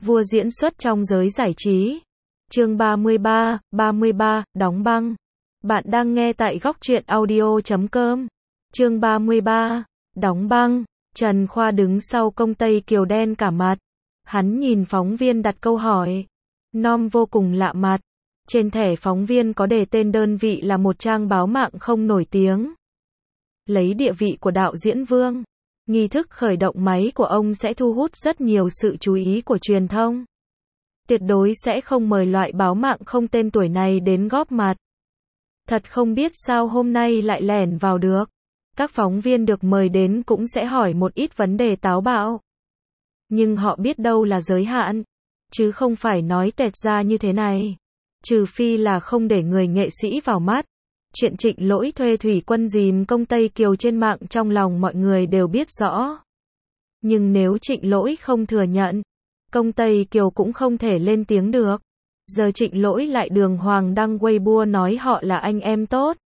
Vua diễn xuất trong giới giải trí. Chương 33, đóng băng. Bạn đang nghe tại Góc Truyện Audio.com. Chương 33, đóng băng. Trần Khoa đứng sau công tây kiều đen cả mặt. Hắn nhìn phóng viên đặt câu hỏi. Nom vô cùng lạ mặt. Trên thẻ phóng viên có đề tên đơn vị là một trang báo mạng không nổi tiếng. Lấy địa vị của đạo diễn Vương, nghi thức khởi động máy của ông sẽ thu hút rất nhiều sự chú ý của truyền thông. Tuyệt đối sẽ không mời loại báo mạng không tên tuổi này đến góp mặt. Thật không biết sao hôm nay lại lẻn vào được. Các phóng viên được mời đến cũng sẽ hỏi một ít vấn đề táo bạo. Nhưng họ biết đâu là giới hạn, chứ không phải nói tẹt ra như thế này. Trừ phi là không để người nghệ sĩ vào mắt. Chuyện Trịnh Lỗi thuê thủy quân dìm công Tây Kiều trên mạng trong lòng mọi người đều biết rõ. Nhưng nếu Trịnh Lỗi không thừa nhận, công Tây Kiều cũng không thể lên tiếng được. Giờ Trịnh Lỗi lại đường hoàng đăng Weibo nói họ là anh em tốt.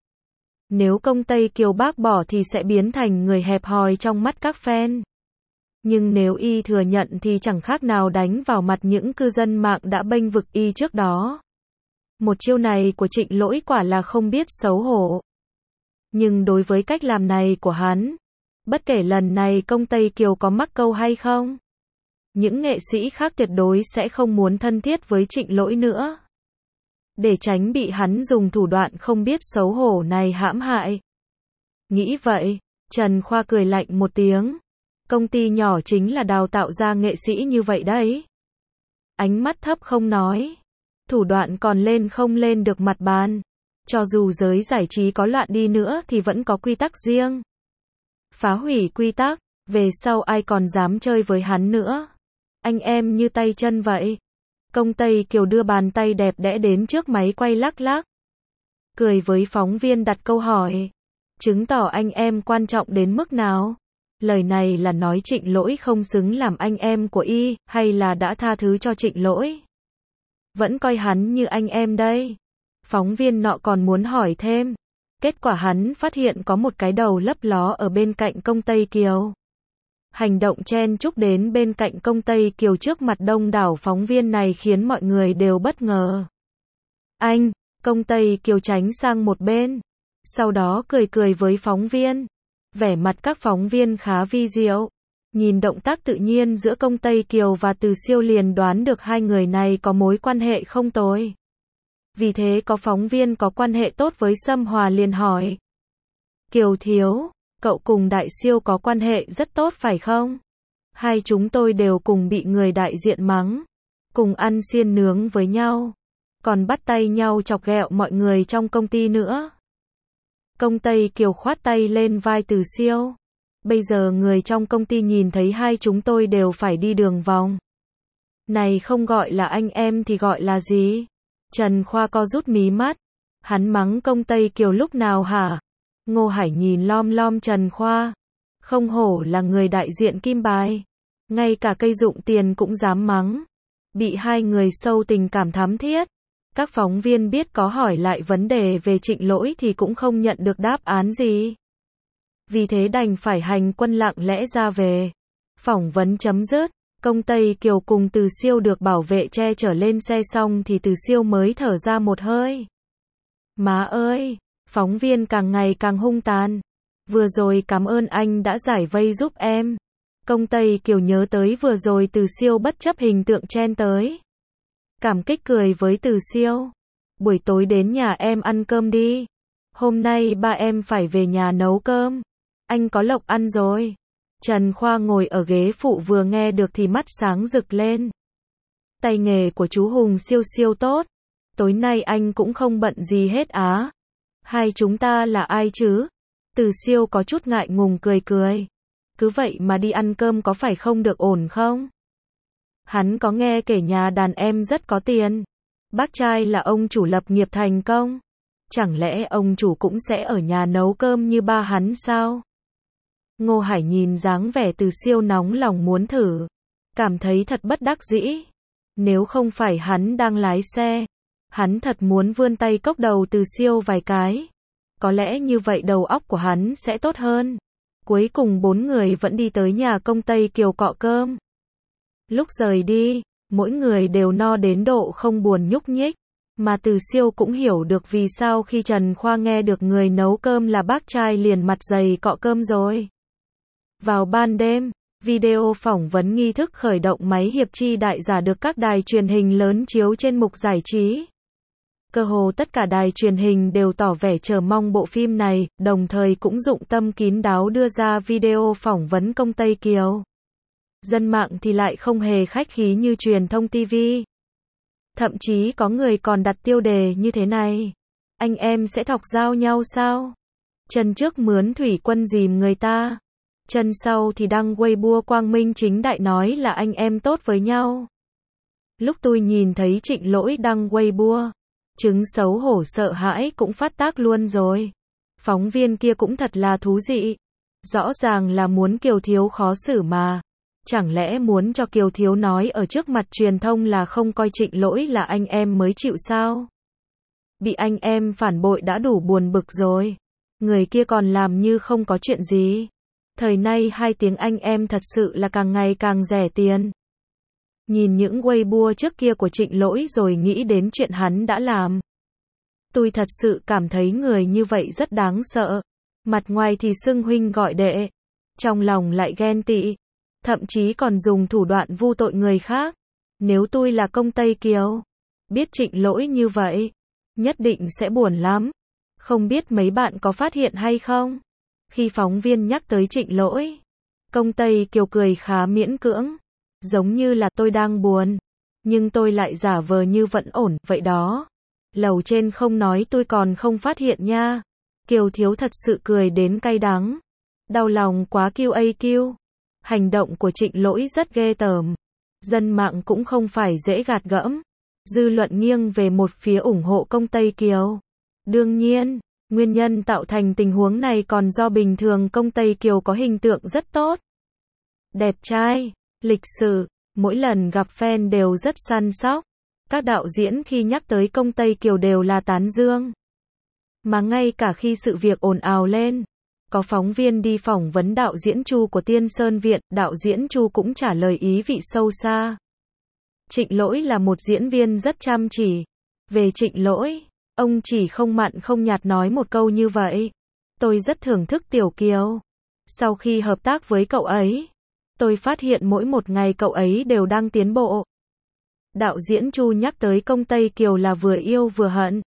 Nếu công Tây Kiều bác bỏ thì sẽ biến thành người hẹp hòi trong mắt các fan. Nhưng nếu y thừa nhận thì chẳng khác nào đánh vào mặt những cư dân mạng đã bênh vực y trước đó. Một chiêu này của Trịnh Lỗi quả là không biết xấu hổ. Nhưng đối với cách làm này của hắn, bất kể lần này công Tây Kiều có mắc câu hay không, những nghệ sĩ khác tuyệt đối sẽ không muốn thân thiết với Trịnh Lỗi nữa. Để tránh bị hắn dùng thủ đoạn không biết xấu hổ này hãm hại. Nghĩ vậy, Trần Khoa cười lạnh một tiếng. Công ty nhỏ chính là đào tạo ra nghệ sĩ như vậy đấy. Ánh mắt thấp không nói. Thủ đoạn còn lên không lên được mặt bàn. Cho dù giới giải trí có loạn đi nữa thì vẫn có quy tắc riêng. Phá hủy quy tắc, về sau ai còn dám chơi với hắn nữa. Anh em như tay chân vậy. Công Tây Kiều đưa bàn tay đẹp đẽ đến trước máy quay lắc lắc. Cười với phóng viên đặt câu hỏi. Chứng tỏ anh em quan trọng đến mức nào? Lời này là nói Trịnh Lỗi không xứng làm anh em của y, hay là đã tha thứ cho Trịnh Lỗi? Vẫn coi hắn như anh em đây. Phóng viên nọ còn muốn hỏi thêm. Kết quả hắn phát hiện có một cái đầu lấp ló ở bên cạnh công Tây Kiều. Hành động chen chúc đến bên cạnh công Tây Kiều trước mặt đông đảo phóng viên này khiến mọi người đều bất ngờ. Anh, công Tây Kiều tránh sang một bên. Sau đó cười cười với phóng viên. Vẻ mặt các phóng viên khá vi diệu. Nhìn động tác tự nhiên giữa công Tây Kiều và Từ Siêu liền đoán được hai người này có mối quan hệ không tồi. Vì thế có phóng viên có quan hệ tốt với Sâm Hòa liền hỏi. Kiều thiếu, cậu cùng Đại Siêu có quan hệ rất tốt phải không? Hai chúng tôi đều cùng bị người đại diện mắng. Cùng ăn xiên nướng với nhau. Còn bắt tay nhau chọc ghẹo mọi người trong công ty nữa. Công Tây Kiều khoát tay lên vai Từ Siêu. Bây giờ người trong công ty nhìn thấy hai chúng tôi đều phải đi đường vòng. Này không gọi là anh em thì gọi là gì? Trần Khoa co rút mí mắt. Hắn mắng công Tây Kiều lúc nào hả? Ngô Hải nhìn lom lom Trần Khoa. Không hổ là người đại diện Kim Bài. Ngay cả cây dụng tiền cũng dám mắng. Bị hai người sâu tình cảm thắm thiết. Các phóng viên biết có hỏi lại vấn đề về Trịnh Lỗi thì cũng không nhận được đáp án gì. Vì thế đành phải hành quân lặng lẽ ra về. Phỏng vấn chấm dứt, công Tây Kiều cùng Từ Siêu được bảo vệ che chở lên xe xong thì Từ Siêu mới thở ra một hơi. Má ơi, phóng viên càng ngày càng hung tàn. Vừa rồi cảm ơn anh đã giải vây giúp em. Công Tây Kiều nhớ tới vừa rồi Từ Siêu bất chấp hình tượng chen tới. Cảm kích cười với Từ Siêu. Buổi tối đến nhà em ăn cơm đi. Hôm nay ba em phải về nhà nấu cơm. Anh có lộc ăn rồi. Trần Khoa ngồi ở ghế phụ vừa nghe được thì mắt sáng rực lên. Tay nghề của chú Hùng siêu siêu tốt. Tối nay anh cũng không bận gì hết á. Hai chúng ta là ai chứ? Từ Siêu có chút ngại ngùng cười cười. Cứ vậy mà đi ăn cơm có phải không được ổn không? Hắn có nghe kể nhà đàn em rất có tiền. Bác trai là ông chủ lập nghiệp thành công. Chẳng lẽ ông chủ cũng sẽ ở nhà nấu cơm như ba hắn sao? Ngô Hải nhìn dáng vẻ Từ Siêu nóng lòng muốn thử. Cảm thấy thật bất đắc dĩ. Nếu không phải hắn đang lái xe, hắn thật muốn vươn tay cốc đầu Từ Siêu vài cái. Có lẽ như vậy đầu óc của hắn sẽ tốt hơn. Cuối cùng bốn người vẫn đi tới nhà công Tây Kiều cọ cơm. Lúc rời đi, Mỗi người đều no đến độ không buồn nhúc nhích. Mà Từ Siêu cũng hiểu được vì sao khi Trần Khoa nghe được người nấu cơm là bác trai liền mặt dày cọ cơm rồi. Vào ban đêm, video phỏng vấn nghi thức khởi động máy hiệp chi đại giả được các đài truyền hình lớn chiếu trên mục giải trí. Cơ hồ tất cả đài truyền hình đều tỏ vẻ chờ mong bộ phim này, đồng thời cũng dụng tâm kín đáo đưa ra video phỏng vấn công Tây Kiều. Dân mạng thì lại không hề khách khí như truyền thông TV. Thậm chí có người còn đặt tiêu đề như thế này. Anh em sẽ thọc dao nhau sao? Chân trước mướn thủy quân dìm người ta. Chân sau thì đăng Weibo quang minh chính đại nói là anh em tốt với nhau. Lúc tôi nhìn thấy Trịnh Lỗi đăng Weibo, chứng xấu hổ sợ hãi cũng phát tác luôn rồi. Phóng viên kia cũng thật là thú vị. Rõ ràng là muốn Kiều Thiếu khó xử mà. Chẳng lẽ muốn cho Kiều Thiếu nói ở trước mặt truyền thông là không coi Trịnh Lỗi là anh em mới chịu sao? Bị anh em phản bội đã đủ buồn bực rồi. Người kia còn làm như không có chuyện gì. Thời nay hai tiếng anh em thật sự là càng ngày càng rẻ tiền. Nhìn những Weibo trước kia của Trịnh Lỗi rồi nghĩ đến chuyện hắn đã làm. Tôi thật sự cảm thấy người như vậy rất đáng sợ. Mặt ngoài thì xưng huynh gọi đệ, trong lòng lại ghen tị, thậm chí còn dùng thủ đoạn vu tội người khác. Nếu tôi là công Tây Kiều, biết Trịnh Lỗi như vậy, nhất định sẽ buồn lắm. Không biết mấy bạn có phát hiện hay không? Khi phóng viên nhắc tới Trịnh Lỗi, công Tây Kiều cười khá miễn cưỡng, giống như là tôi đang buồn, nhưng tôi lại giả vờ như vẫn ổn, vậy đó. Lầu trên không nói tôi còn không phát hiện nha. Kiều Thiếu thật sự cười đến cay đắng. Đau lòng quá QAQ. Hành động của Trịnh Lỗi rất ghê tởm. Dân mạng cũng không phải dễ gạt gẫm. Dư luận nghiêng về một phía ủng hộ công Tây Kiều. Đương nhiên, nguyên nhân tạo thành tình huống này còn do bình thường công Tây Kiều có hình tượng rất tốt. Đẹp trai, lịch sự, mỗi lần gặp fan đều rất săn sóc. Các đạo diễn khi nhắc tới công Tây Kiều đều là tán dương. Mà ngay cả khi sự việc ồn ào lên, có phóng viên đi phỏng vấn đạo diễn Chu của Tiên Sơn Viện, đạo diễn Chu cũng trả lời ý vị sâu xa. Trịnh Lỗi là một diễn viên rất chăm chỉ. Về Trịnh Lỗi, ông chỉ không mặn không nhạt nói một câu như vậy. Tôi rất thưởng thức Tiểu Kiều. Sau khi hợp tác với cậu ấy, tôi phát hiện mỗi một ngày cậu ấy đều đang tiến bộ. Đạo diễn Chu nhắc tới công Tây Kiều là vừa yêu vừa hận.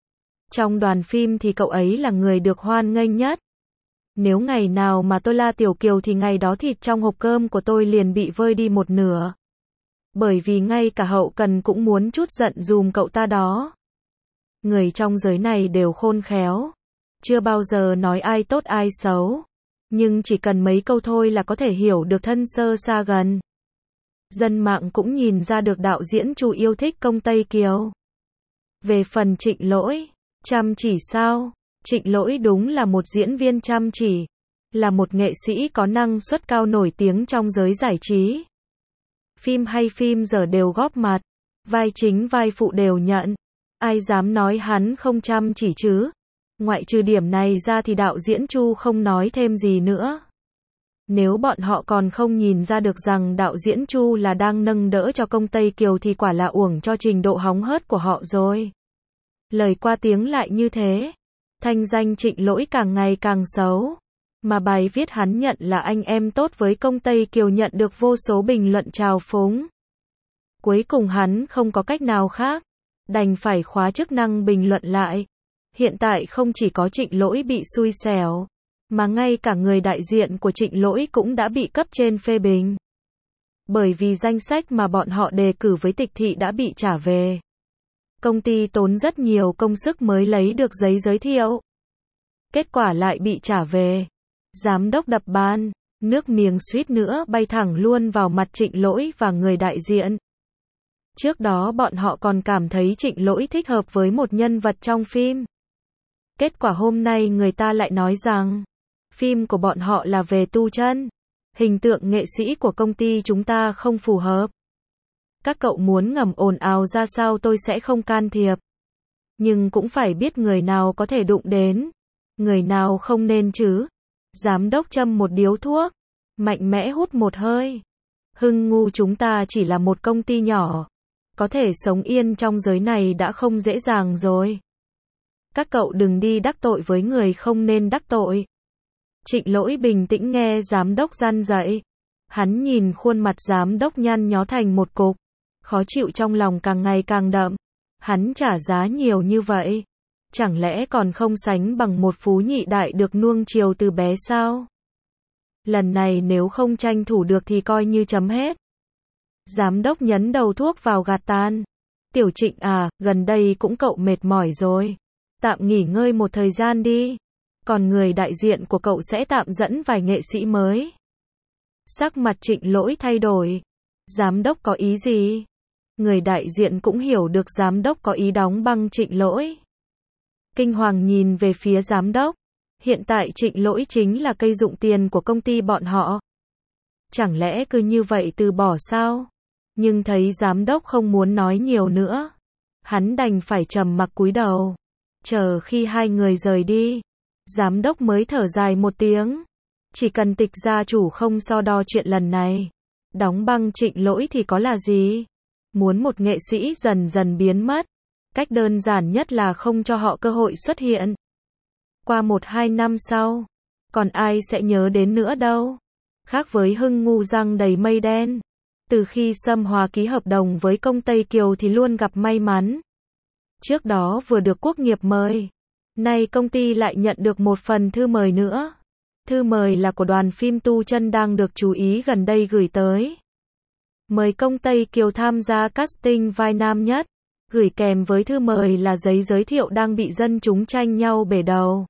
Trong đoàn phim thì cậu ấy là người được hoan nghênh nhất. Nếu ngày nào mà tôi la Tiểu Kiều thì ngày đó thịt trong hộp cơm của tôi liền bị vơi đi một nửa. Bởi vì ngay cả hậu cần cũng muốn chút giận dùm cậu ta đó. Người trong giới này đều khôn khéo. Chưa bao giờ nói ai tốt ai xấu. Nhưng chỉ cần mấy câu thôi là có thể hiểu được thân sơ xa gần. Dân mạng cũng nhìn ra được đạo diễn Chu yêu thích công Tây Kiều. Về phần Trịnh Lỗi, chăm chỉ sao? Trịnh Lỗi đúng là một diễn viên chăm chỉ, là một nghệ sĩ có năng suất cao nổi tiếng trong giới giải trí. Phim hay phim dở đều góp mặt, vai chính vai phụ đều nhận. Ai dám nói hắn không chăm chỉ chứ? Ngoại trừ điểm này ra thì đạo diễn Chu không nói thêm gì nữa. Nếu bọn họ còn không nhìn ra được rằng đạo diễn Chu là đang nâng đỡ cho công Tây Kiều thì quả là uổng cho trình độ hóng hớt của họ rồi. Lời qua tiếng lại như thế, thanh danh Trịnh Lỗi càng ngày càng xấu. Mà bài viết hắn nhận là anh em tốt với công Tây Kiều nhận được vô số bình luận trào phúng. Cuối cùng hắn không có cách nào khác, đành phải khóa chức năng bình luận lại. Hiện tại không chỉ có Trịnh Lỗi bị xui xẻo, mà ngay cả người đại diện của Trịnh Lỗi cũng đã bị cấp trên phê bình. Bởi vì danh sách mà bọn họ đề cử với tịch thị đã bị trả về. Công ty tốn rất nhiều công sức mới lấy được giấy giới thiệu. Kết quả lại bị trả về. Giám đốc đập bàn, nước miếng suýt nữa bay thẳng luôn vào mặt Trịnh Lỗi và người đại diện. Trước đó bọn họ còn cảm thấy Trịnh Lỗi thích hợp với một nhân vật trong phim. Kết quả hôm nay người ta lại nói rằng, phim của bọn họ là về tu chân. Hình tượng nghệ sĩ của công ty chúng ta không phù hợp. Các cậu muốn ngầm ồn ào ra sao tôi sẽ không can thiệp. Nhưng cũng phải biết người nào có thể đụng đến, người nào không nên chứ. Giám đốc châm một điếu thuốc, mạnh mẽ hút một hơi. Hưng ngu chúng ta chỉ là một công ty nhỏ. Có thể sống yên trong giới này đã không dễ dàng rồi. Các cậu đừng đi đắc tội với người không nên đắc tội. Trịnh Lỗi bình tĩnh nghe giám đốc răn dạy. Hắn nhìn khuôn mặt giám đốc nhăn nhó thành một cục. Khó chịu trong lòng càng ngày càng đậm. Hắn trả giá nhiều như vậy. Chẳng lẽ còn không sánh bằng một phú nhị đại được nuông chiều từ bé sao? Lần này nếu không tranh thủ được thì coi như chấm hết. Giám đốc nhấn đầu thuốc vào gạt tan. Tiểu Trịnh à, gần đây cũng cậu mệt mỏi rồi. Tạm nghỉ ngơi một thời gian đi. Còn người đại diện của cậu sẽ tạm dẫn vài nghệ sĩ mới. Sắc mặt Trịnh Lỗi thay đổi. Giám đốc có ý gì? Người đại diện cũng hiểu được giám đốc có ý đóng băng Trịnh Lỗi. Kinh hoàng nhìn về phía giám đốc. Hiện tại Trịnh Lỗi chính là cây dụng tiền của công ty bọn họ. Chẳng lẽ cứ như vậy từ bỏ sao? Nhưng thấy giám đốc không muốn nói nhiều nữa. Hắn đành phải trầm mặc cúi đầu. Chờ khi hai người rời đi, giám đốc mới thở dài một tiếng. Chỉ cần Tịch gia chủ không so đo chuyện lần này, đóng băng Trịnh Lỗi thì có là gì? Muốn một nghệ sĩ dần dần biến mất, cách đơn giản nhất là không cho họ cơ hội xuất hiện. Qua 1-2 năm sau, còn ai sẽ nhớ đến nữa đâu. Khác với Hưng ngu răng đầy mây đen. Từ khi Sâm Hòa ký hợp đồng với công Tây Kiều thì luôn gặp may mắn. Trước đó vừa được Quốc nghiệp mời. Nay công ty lại nhận được một phần thư mời nữa. Thư mời là của đoàn phim Tu Chân đang được chú ý gần đây gửi tới. Mời công Tây Kiều tham gia casting vai nam nhất. Gửi kèm với thư mời là giấy giới thiệu đang bị dân chúng tranh nhau bể đầu.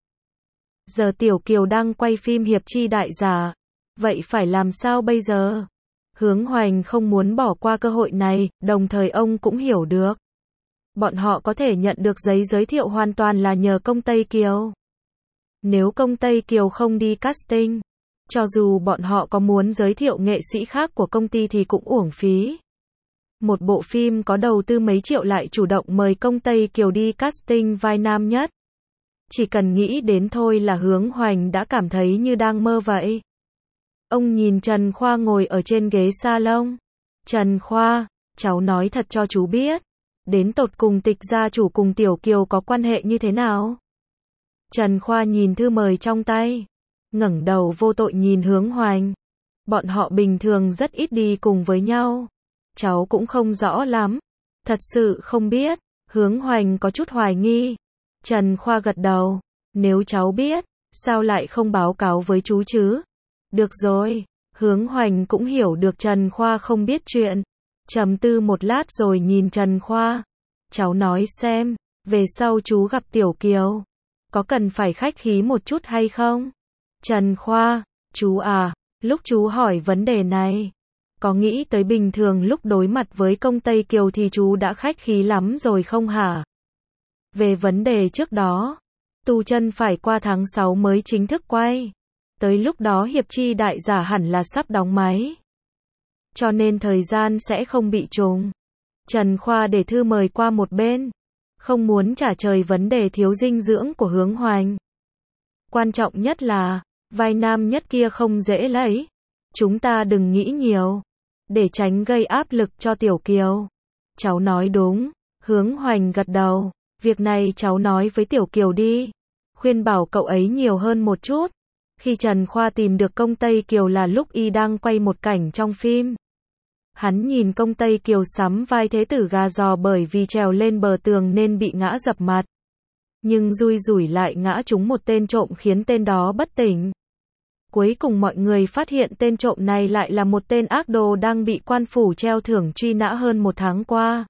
Giờ Tiểu Kiều đang quay phim Hiệp Chi Đại Giả. Vậy phải làm sao bây giờ? Hướng Hoành không muốn bỏ qua cơ hội này, đồng thời ông cũng hiểu được. Bọn họ có thể nhận được giấy giới thiệu hoàn toàn là nhờ công Tây Kiều. Nếu công Tây Kiều không đi casting, cho dù bọn họ có muốn giới thiệu nghệ sĩ khác của công ty thì cũng uổng phí. Một bộ phim có đầu tư mấy triệu lại chủ động mời công Tây Kiều đi casting vai nam nhất. Chỉ cần nghĩ đến thôi là Hướng Hoành đã cảm thấy như đang mơ vậy. Ông nhìn Trần Khoa ngồi ở trên ghế salon. Trần Khoa, cháu nói thật cho chú biết. Đến tột cùng Tịch gia chủ cùng Tiểu Kiều có quan hệ như thế nào? Trần Khoa nhìn thư mời trong tay. Ngẩng đầu vô tội nhìn Hướng Hoành. Bọn họ bình thường rất ít đi cùng với nhau. Cháu cũng không rõ lắm. Thật sự không biết. Hướng Hoành có chút hoài nghi. Trần Khoa gật đầu. Nếu cháu biết, sao lại không báo cáo với chú chứ? Được rồi. Hướng Hoành cũng hiểu được Trần Khoa không biết chuyện. Trầm tư một lát rồi nhìn Trần Khoa. Cháu nói xem, về sau chú gặp Tiểu Kiều, có cần phải khách khí một chút hay không? Trần Khoa, chú à, lúc chú hỏi vấn đề này, có nghĩ tới bình thường lúc đối mặt với công Tây Kiều thì chú đã khách khí lắm rồi không hả? Về vấn đề trước đó, Tu Chân phải qua tháng 6 mới chính thức quay. Tới lúc đó Hiệp Chi Đại Giả hẳn là sắp đóng máy. Cho nên thời gian sẽ không bị trùng. Trần Khoa để thư mời qua một bên. Không muốn trả lời vấn đề thiếu dinh dưỡng của Hướng Hoành. Quan trọng nhất là, vai nam nhất kia không dễ lấy. Chúng ta đừng nghĩ nhiều. Để tránh gây áp lực cho Tiểu Kiều. Cháu nói đúng. Hướng Hoành gật đầu. Việc này cháu nói với Tiểu Kiều đi. Khuyên bảo cậu ấy nhiều hơn một chút. Khi Trần Khoa tìm được công Tây Kiều là lúc y đang quay một cảnh trong phim. Hắn nhìn công Tây Kiều sắm vai thế tử gà giò bởi vì trèo lên bờ tường nên bị ngã dập mặt. Nhưng rui rủi lại ngã trúng một tên trộm khiến tên đó bất tỉnh. Cuối cùng mọi người phát hiện tên trộm này lại là một tên ác đồ đang bị quan phủ treo thưởng truy nã hơn 1 tháng qua.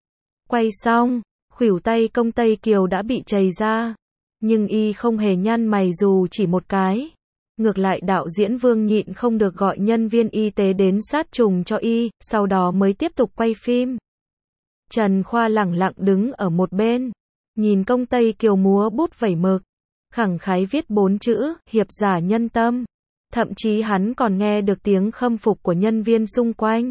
Quay xong, khuỷu tay công Tây Kiều đã bị chày ra. Nhưng y không hề nhăn mày dù chỉ một cái. Ngược lại đạo diễn Vương nhịn không được gọi nhân viên y tế đến sát trùng cho y, sau đó mới tiếp tục quay phim. Trần Khoa lẳng lặng đứng ở một bên, nhìn công Tây Kiều múa bút vẩy mực, khẳng khái viết 4 chữ, hiệp giả nhân tâm. Thậm chí hắn còn nghe được tiếng khâm phục của nhân viên xung quanh.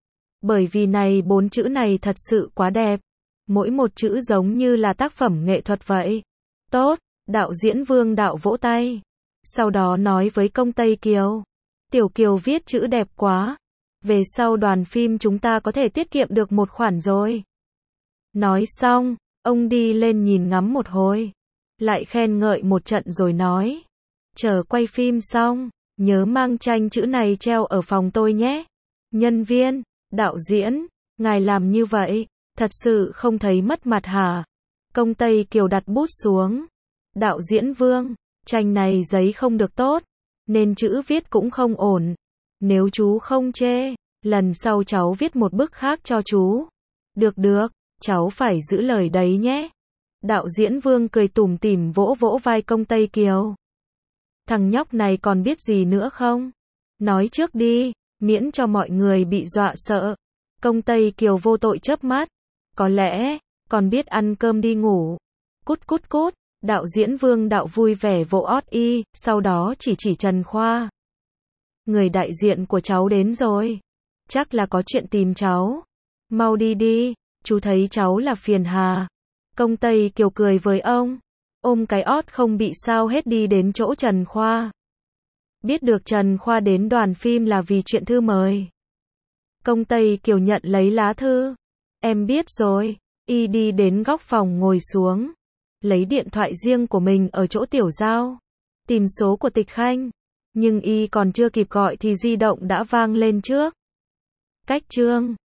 Bởi vì 4 chữ này thật sự quá đẹp. Mỗi một chữ giống như là tác phẩm nghệ thuật vậy. Tốt, đạo diễn Vương đạo vỗ tay. Sau đó nói với công Tây Kiều. Tiểu Kiều viết chữ đẹp quá. về sau đoàn phim chúng ta có thể tiết kiệm được một khoản rồi. Nói xong, ông đi lên nhìn ngắm một hồi, lại khen ngợi một trận rồi nói, chờ quay phim xong, nhớ mang tranh chữ này treo ở phòng tôi nhé. Nhân viên, đạo diễn, ngài làm như vậy, thật sự không thấy mất mặt hả? Công Tây Kiều đặt bút xuống. Đạo diễn Vương, tranh này giấy không được tốt, nên chữ viết cũng không ổn. Nếu chú không chê, lần sau cháu viết một bức khác cho chú. Được được, cháu phải giữ lời đấy nhé. Đạo diễn Vương cười tủm tỉm vỗ vỗ vai Công Tây Kiều. Thằng nhóc này còn biết gì nữa không? Nói trước đi, miễn cho mọi người bị dọa sợ. Công Tây Kiều vô tội chớp mắt. Có lẽ, còn biết ăn cơm đi ngủ. Cút cút cút, đạo diễn Vương đạo vui vẻ vỗ ót y, sau đó chỉ Trần Khoa. Người đại diện của cháu đến rồi. Chắc là có chuyện tìm cháu. Mau đi đi, chú thấy cháu là phiền hà. Công Tây Kiều cười với ông. Ôm cái ót không bị sao hết đi đến chỗ Trần Khoa. Biết được Trần Khoa đến đoàn phim là vì chuyện thư mời. Công Tây Kiều nhận lấy lá thư. Em biết rồi. Y đi đến góc phòng ngồi xuống. Lấy điện thoại riêng của mình ở chỗ Tiểu Giao. Tìm số của Tịch Khanh. Nhưng Y còn chưa kịp gọi thì di động đã vang lên trước. Cách chương